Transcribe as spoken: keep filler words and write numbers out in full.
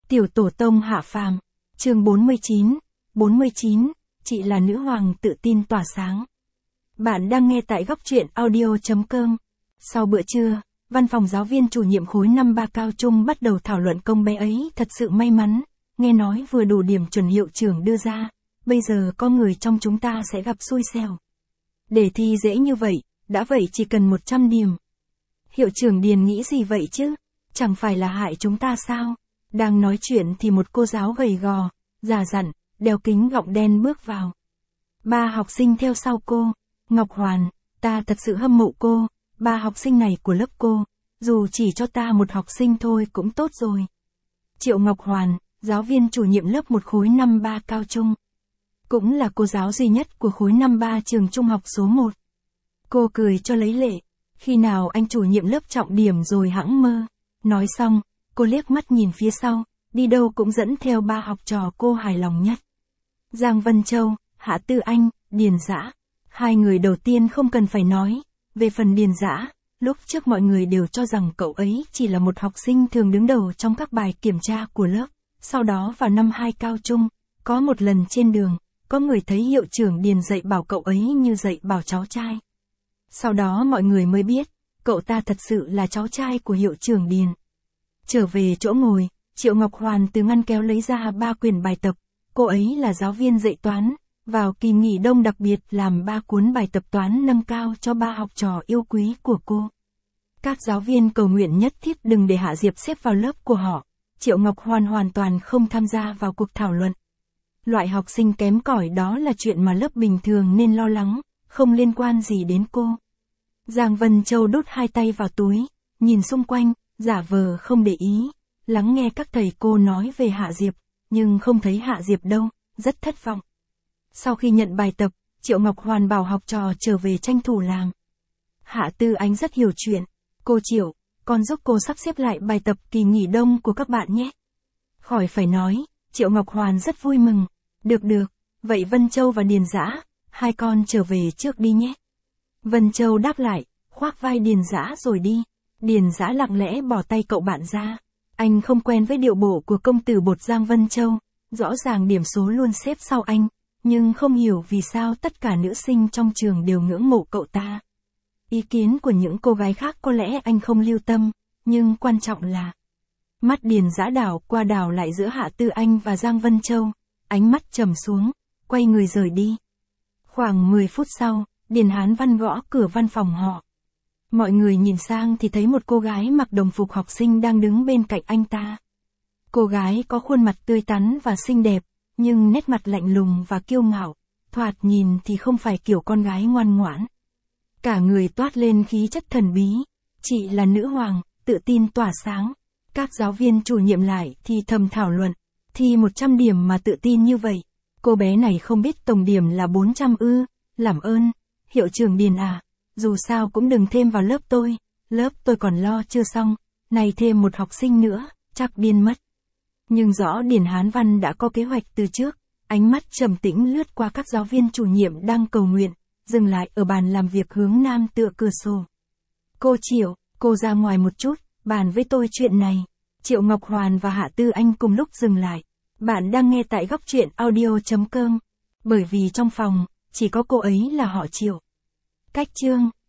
Tiểu tổ tông hạ phàm, chương bốn mươi chín, bốn mươi chín, chị là nữ hoàng tự tin tỏa sáng. Bạn đang nghe tại góc truyện audio chấm com. Sau bữa trưa, văn phòng giáo viên chủ nhiệm khối năm ba cao trung bắt đầu thảo luận công bé ấy thật sự may mắn, nghe nói vừa đủ điểm chuẩn hiệu trưởng đưa ra, bây giờ có người trong chúng ta sẽ gặp xui xẻo. Đề thi dễ như vậy, đã vậy chỉ cần một trăm điểm. Hiệu trưởng Điền nghĩ gì vậy chứ? Chẳng phải là hại chúng ta sao? Đang nói chuyện thì một cô giáo gầy gò, già dặn, đeo kính gọng đen bước vào. Ba học sinh theo sau cô. Ngọc Hoàn, ta thật sự hâm mộ cô, ba học sinh này của lớp cô, dù chỉ cho ta một học sinh thôi cũng tốt rồi. Triệu Ngọc Hoàn, giáo viên chủ nhiệm lớp một khối năm ba cao trung. Cũng là cô giáo duy nhất của khối năm ba trường trung học số một. Cô cười cho lấy lệ, khi nào anh chủ nhiệm lớp trọng điểm rồi hẵng mơ. Nói xong, cô liếc mắt nhìn phía sau, đi đâu cũng dẫn theo ba học trò cô hài lòng nhất. Giang Vân Châu, Hạ Tư Anh, Điền Dã. Hai người đầu tiên không cần phải nói, về phần Điền Dã, lúc trước mọi người đều cho rằng cậu ấy chỉ là một học sinh thường đứng đầu trong các bài kiểm tra của lớp. Sau đó vào năm hai cao trung, có một lần trên đường, có người thấy hiệu trưởng Điền dạy bảo cậu ấy như dạy bảo cháu trai. Sau đó mọi người mới biết, cậu ta thật sự là cháu trai của hiệu trưởng Điền. Trở về chỗ ngồi, Triệu Ngọc Hoàn từ ngăn kéo lấy ra ba quyển bài tập, cô ấy là giáo viên dạy toán, vào kỳ nghỉ đông đặc biệt làm ba cuốn bài tập toán nâng cao cho ba học trò yêu quý của cô. Các giáo viên cầu nguyện nhất thiết đừng để Hạ Diệp xếp vào lớp của họ, Triệu Ngọc Hoàn hoàn toàn không tham gia vào cuộc thảo luận. Loại học sinh kém cỏi đó là chuyện mà lớp bình thường nên lo lắng, không liên quan gì đến cô. Giang Vân Châu đút hai tay vào túi, nhìn xung quanh, giả vờ không để ý, lắng nghe các thầy cô nói về Hạ Diệp, nhưng không thấy Hạ Diệp đâu, rất thất vọng. Sau khi nhận bài tập, Triệu Ngọc Hoàn bảo học trò trở về tranh thủ làm. Hạ Tư Ánh rất hiểu chuyện, cô Triệu, con giúp cô sắp xếp lại bài tập kỳ nghỉ đông của các bạn nhé. Khỏi phải nói, Triệu Ngọc Hoàn rất vui mừng, được được, vậy Vân Châu và Điền Dã, hai con trở về trước đi nhé. Vân Châu đáp lại, khoác vai Điền Dã rồi đi. Điền Dã lặng lẽ bỏ tay cậu bạn ra. Anh không quen với điệu bộ của công tử bột Giang Vân Châu, rõ ràng điểm số luôn xếp sau anh, nhưng không hiểu vì sao tất cả nữ sinh trong trường đều ngưỡng mộ cậu ta. Ý kiến của những cô gái khác có lẽ anh không lưu tâm, nhưng quan trọng là mắt Điền Dã đảo qua đảo lại giữa Hạ Tư Anh và Giang Vân Châu, ánh mắt trầm xuống, quay người rời đi. Khoảng mười phút sau, Điền Hán Văn gõ cửa văn phòng họ. Mọi người nhìn sang thì thấy một cô gái mặc đồng phục học sinh đang đứng bên cạnh anh ta. Cô gái có khuôn mặt tươi tắn và xinh đẹp, nhưng nét mặt lạnh lùng và kiêu ngạo, thoạt nhìn thì không phải kiểu con gái ngoan ngoãn. Cả người toát lên khí chất thần bí, chị là nữ hoàng, tự tin tỏa sáng. Các giáo viên chủ nhiệm lại thì thầm thảo luận, thi một trăm điểm mà tự tin như vậy, cô bé này không biết tổng điểm là bốn trăm ư, làm ơn, hiệu trưởng Điền à. Dù sao cũng đừng thêm vào lớp tôi, lớp tôi còn lo chưa xong, này thêm một học sinh nữa, chắc điên mất. Nhưng rõ Điền Hán Văn đã có kế hoạch từ trước, ánh mắt trầm tĩnh lướt qua các giáo viên chủ nhiệm đang cầu nguyện, dừng lại ở bàn làm việc hướng nam tựa cửa sổ. Cô Triệu, cô ra ngoài một chút, bàn với tôi chuyện này. Triệu Ngọc Hoàn và Hạ Tư Anh cùng lúc dừng lại. Bạn đang nghe tại góc truyện audio chấm com, bởi vì trong phòng, chỉ có cô ấy là họ Triệu. Cách chương